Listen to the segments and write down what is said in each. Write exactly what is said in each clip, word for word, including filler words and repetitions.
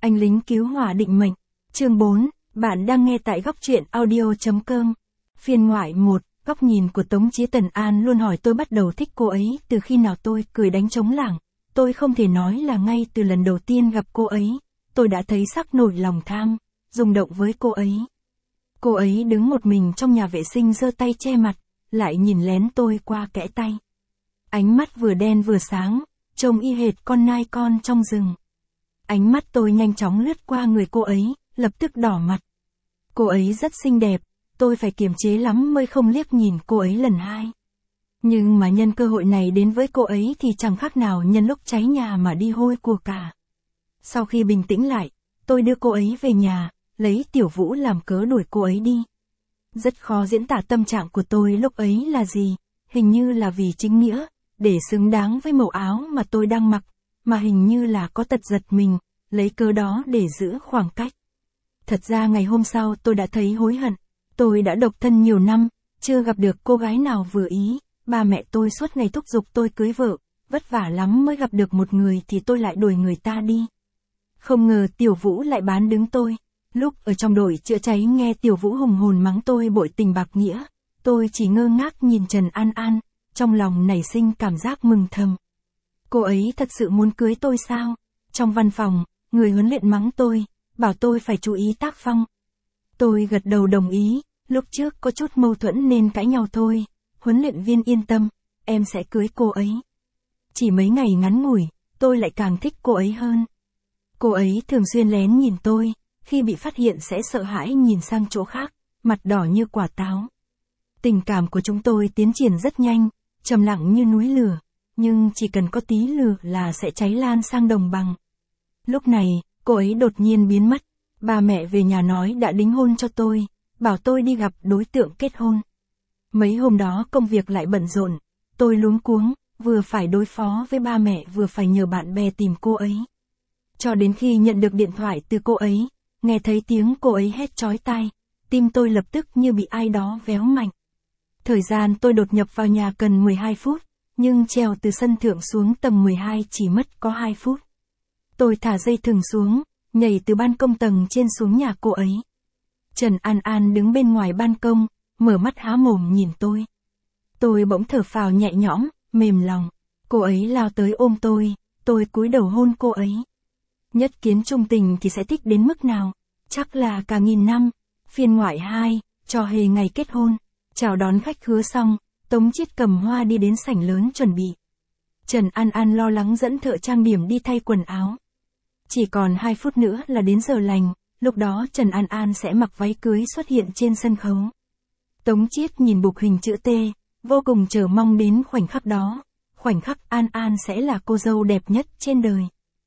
Anh lính cứu hỏa định mệnh. Chương bốn, bạn đang nghe tại góc truyện audio.com. Phiên ngoại một, góc nhìn của Tống Chí Tần An luôn hỏi tôi bắt đầu thích cô ấy từ khi nào. Tôi cười đánh trống lảng. Tôi không thể nói là ngay từ lần đầu tiên gặp cô ấy, tôi đã thấy sắc nổi lòng tham, rung động với cô ấy. Cô ấy đứng một mình trong nhà vệ sinh giơ tay che mặt, lại nhìn lén tôi qua kẽ tay. Ánh mắt vừa đen vừa sáng, trông y hệt con nai con trong rừng. Ánh mắt tôi nhanh chóng lướt qua người cô ấy, lập tức đỏ mặt. Cô ấy rất xinh đẹp, tôi phải kiềm chế lắm mới không liếc nhìn cô ấy lần hai. Nhưng mà nhân cơ hội này đến với cô ấy thì chẳng khác nào nhân lúc cháy nhà mà đi hôi của cả. Sau khi bình tĩnh lại, tôi đưa cô ấy về nhà, lấy Tiểu Vũ làm cớ đuổi cô ấy đi. Rất khó diễn tả tâm trạng của tôi lúc ấy là gì, hình như là vì chính nghĩa, để xứng đáng với màu áo mà tôi đang mặc, mà hình như là có tật giật mình, lấy cớ đó để giữ khoảng cách. Thật ra ngày hôm sau tôi đã thấy hối hận, tôi đã độc thân nhiều năm, chưa gặp được cô gái nào vừa ý, ba mẹ tôi suốt ngày thúc giục tôi cưới vợ, vất vả lắm mới gặp được một người thì tôi lại đuổi người ta đi. Không ngờ Tiểu Vũ lại bán đứng tôi. Lúc ở trong đội chữa cháy nghe Tiểu Vũ hùng hồn mắng tôi bội tình bạc nghĩa, tôi chỉ ngơ ngác nhìn Trần An An, trong lòng nảy sinh cảm giác mừng thầm. Cô ấy thật sự muốn cưới tôi sao? Trong văn phòng, người huấn luyện mắng tôi, bảo tôi phải chú ý tác phong. Tôi gật đầu đồng ý, lúc trước có chút mâu thuẫn nên cãi nhau thôi. Huấn luyện viên yên tâm, em sẽ cưới cô ấy. Chỉ mấy ngày ngắn ngủi, tôi lại càng thích cô ấy hơn. Cô ấy thường xuyên lén nhìn tôi, khi bị phát hiện sẽ sợ hãi nhìn sang chỗ khác, mặt đỏ như quả táo. Tình cảm của chúng tôi tiến triển rất nhanh, trầm lặng như núi lửa, nhưng chỉ cần có tí lửa là sẽ cháy lan sang đồng bằng. Lúc này, cô ấy đột nhiên biến mất, ba mẹ về nhà nói đã đính hôn cho tôi, bảo tôi đi gặp đối tượng kết hôn. Mấy hôm đó công việc lại bận rộn, tôi luống cuống, vừa phải đối phó với ba mẹ vừa phải nhờ bạn bè tìm cô ấy. Cho đến khi nhận được điện thoại từ cô ấy, nghe thấy tiếng cô ấy hét chói tai, tim tôi lập tức như bị ai đó véo mạnh. Thời gian tôi đột nhập vào nhà cần mười hai phút, nhưng trèo từ sân thượng xuống tầng mười hai chỉ mất có hai phút. Tôi thả dây thừng xuống, nhảy từ ban công tầng trên xuống nhà cô ấy. Trần An An đứng bên ngoài ban công, mở mắt há mồm nhìn tôi. Tôi bỗng thở phào nhẹ nhõm, mềm lòng. Cô ấy lao tới ôm tôi, tôi cúi đầu hôn cô ấy. Nhất kiến trung tình thì sẽ thích đến mức nào? Chắc là cả nghìn năm. Phiên ngoại hai, trò hề ngày kết hôn. Chào đón khách hứa xong, Tống Chiết cầm hoa đi đến sảnh lớn chuẩn bị. Trần An An lo lắng dẫn thợ trang điểm đi thay quần áo. Chỉ còn hai phút nữa là đến giờ lành, lúc đó Trần An An sẽ mặc váy cưới xuất hiện trên sân khấu. Tống Chiết nhìn bục hình chữ T, vô cùng chờ mong đến khoảnh khắc đó. Khoảnh khắc An An sẽ là cô dâu đẹp nhất trên đời.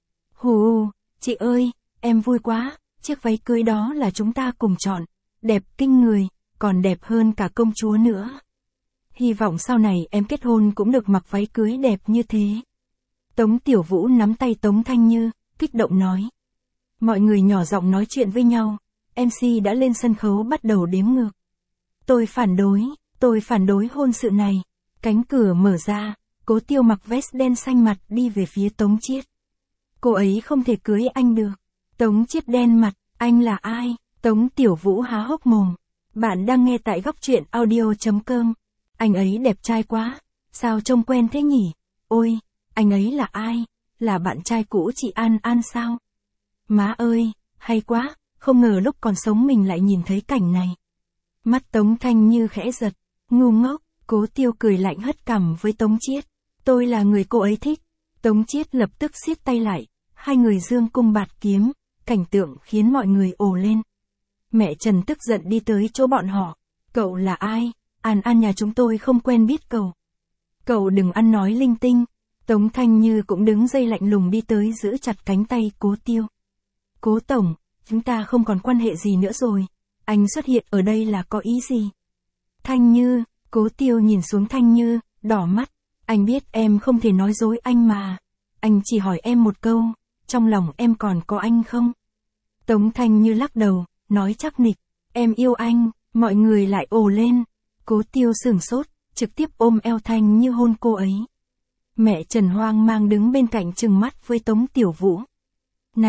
Hù, chị ơi, em vui quá, chiếc váy cưới đó là chúng ta cùng chọn, đẹp kinh người, còn đẹp hơn cả công chúa nữa. Hy vọng sau này em kết hôn cũng được mặc váy cưới đẹp như thế. Tống Tiểu Vũ nắm tay Tống Thanh Như, kích động nói. Mọi người nhỏ giọng nói chuyện với nhau, em xê đã lên sân khấu bắt đầu đếm ngược. Tôi phản đối, tôi phản đối hôn sự này. Cánh cửa mở ra, Cố Tiêu mặc vest đen xanh mặt đi về phía Tống Chiết. Cô ấy không thể cưới anh được. Tống Chiết đen mặt, anh là ai? Tống Tiểu Vũ há hốc mồm. Bạn đang nghe tại góc truyện audio.com. Anh ấy đẹp trai quá, sao trông quen thế nhỉ? Ôi, anh ấy là ai? Là bạn trai cũ chị An An sao? Má ơi, hay quá, không ngờ lúc còn sống mình lại nhìn thấy cảnh này. Mắt Tống Thanh Như khẽ giật, ngu ngốc. Cố Tiêu cười lạnh hất cằm với Tống Chiết. Tôi là người cô ấy thích. Tống Chiết lập tức siết tay lại, hai người dương cung bạt kiếm, cảnh tượng khiến mọi người ồ lên. Mẹ Trần tức giận đi tới chỗ bọn họ. Cậu là ai? An An nhà chúng tôi không quen biết cậu. Cậu đừng ăn nói linh tinh. Tống Thanh Như cũng đứng dây lạnh lùng đi tới giữ chặt cánh tay Cố Tiêu. Cố Tổng, chúng ta không còn quan hệ gì nữa rồi. Anh xuất hiện ở đây là có ý gì? Thanh Như, Cố Tiêu nhìn xuống Thanh Như, đỏ mắt. Anh biết em không thể nói dối anh mà. Anh chỉ hỏi em một câu, trong lòng em còn có anh không? Tống Thanh Như lắc đầu, nói chắc nịch. Em yêu anh, mọi người lại ồ lên. Cố Tiêu sửng sốt, trực tiếp ôm eo Thanh Như hôn cô ấy. Mẹ Trần hoang mang đứng bên cạnh trừng mắt với Tống Tiểu Vũ. Này,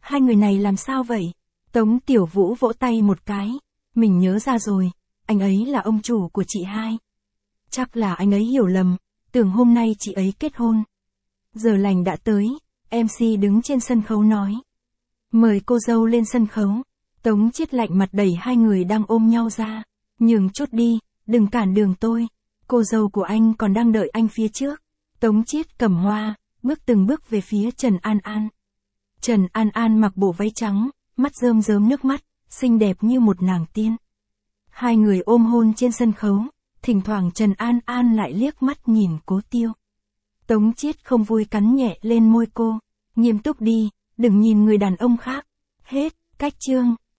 Hai người này làm sao vậy? Tống Tiểu Vũ vỗ tay một cái. Mình nhớ ra rồi, anh ấy là ông chủ của chị hai. Chắc là anh ấy hiểu lầm, tưởng hôm nay chị ấy kết hôn. Giờ lành đã tới, em xê đứng trên sân khấu nói. Mời cô dâu lên sân khấu. Tống Chiết lạnh mặt đẩy hai người đang ôm nhau ra. Nhường chút đi, đừng cản đường tôi. Cô dâu của anh còn đang đợi anh phía trước. Tống Chiết cầm hoa, bước từng bước về phía Trần An An. Trần An An mặc bộ váy trắng, mắt rơm rớm nước mắt, xinh đẹp như một nàng tiên. Hai người ôm hôn trên sân khấu, thỉnh thoảng Trần An An lại liếc mắt nhìn Cố Tiêu. Tống Chiết không vui cắn nhẹ lên môi cô. Nghiêm túc đi, đừng nhìn người đàn ông khác. Hết, cách chương.